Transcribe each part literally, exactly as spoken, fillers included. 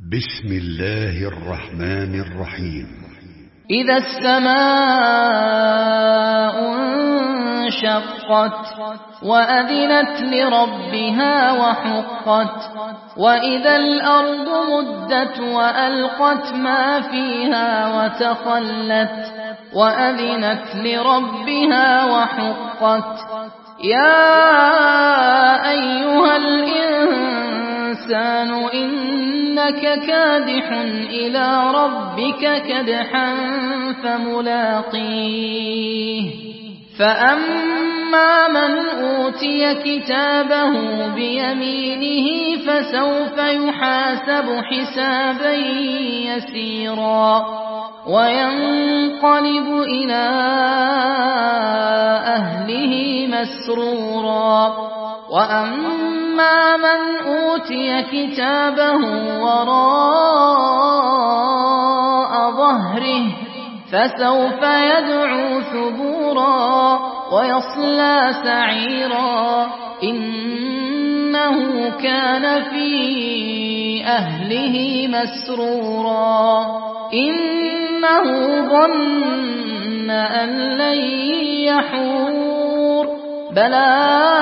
بسم الله الرحمن الرحيم. إذا السماء انشقت وأذنت لربها وحقت وإذا الأرض مدت وألقت ما فيها وتخلت وأذنت لربها وحقت يا أيها الإنسان إنك كادح إلى ربك كدحا فملاقيه فأما من أوتي كتابه بيمينه فسوف يحاسب حسابا يسيرا وينقلب إلى أهله مسرورا وأما من أوتي كتابه وراء ظهره فسوف يدعو ثبورا ويصلى سعيرا إنه كان في أهله مسرورا إنه ظن أن لن يحور بلى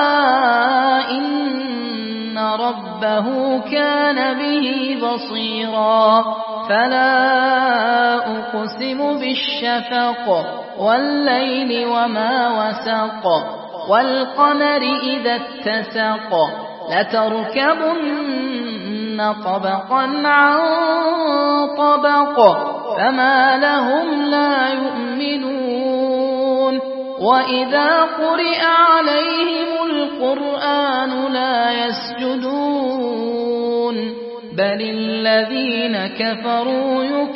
إن ربه كان به بصيرا فلا أقسم بالشفق والليل وما وسق والقمر إذا اتسق لتركبن طبقا عن طبق فما لهم لا يؤمنون وإذا قرئ عليهم القرآن لا يسجدون بل الذين كفروا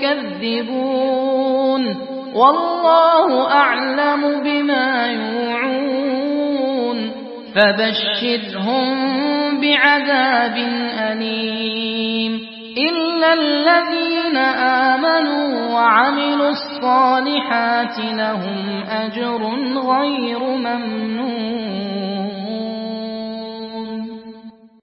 يكذبون والله أعلم بما يوعون فبشرهم بعذاب أليم إلا الذين آمنوا وعملوا الصالحات لهم أجر غير ممنون.